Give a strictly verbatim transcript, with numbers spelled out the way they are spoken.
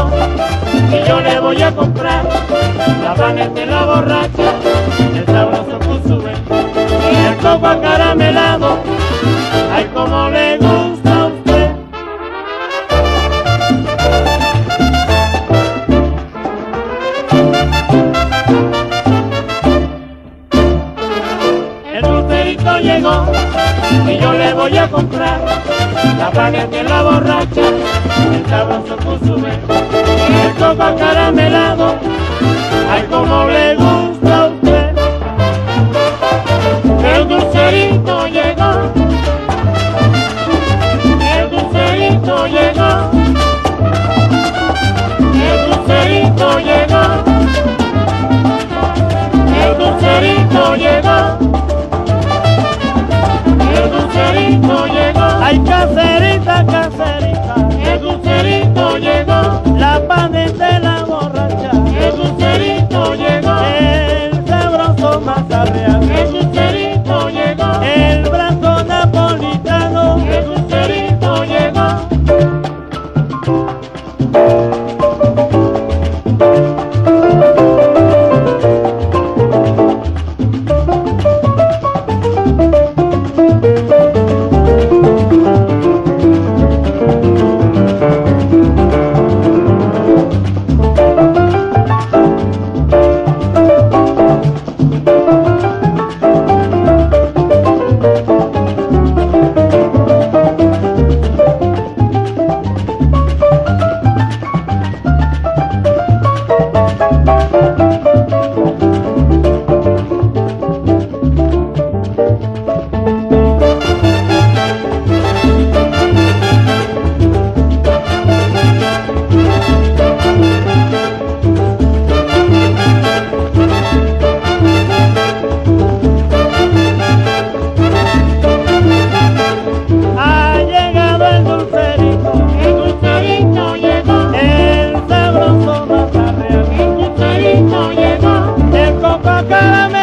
llegó y yo le voy a comprar la paneta de la borracha, el sabroso cusubé y el coco acaramelado. Ay, como le gusta a usted. El dulcerito llegó y yo le voy a comprar la paneta de la borracha, el sabroso cusubé y el coco acaramelado. Ay, como le gusta a usted. El dulcerito llegó, el dulcerito llegó, el dulcerito llegó, el dulcerito llegó, el dulcerito llegó. Ay, caserita, caserita, El dulcerito llegó, la paneta de la borracha, el dulcerito llegó, el sabroso mazarreal, el dulcerito llegó, el brazo napolitano. el dulcerito llegó. Ha llegado el dulcerito, El dulcerito llegó, el sabroso mazarreal, el dulcerito llegó, el coco caramelo.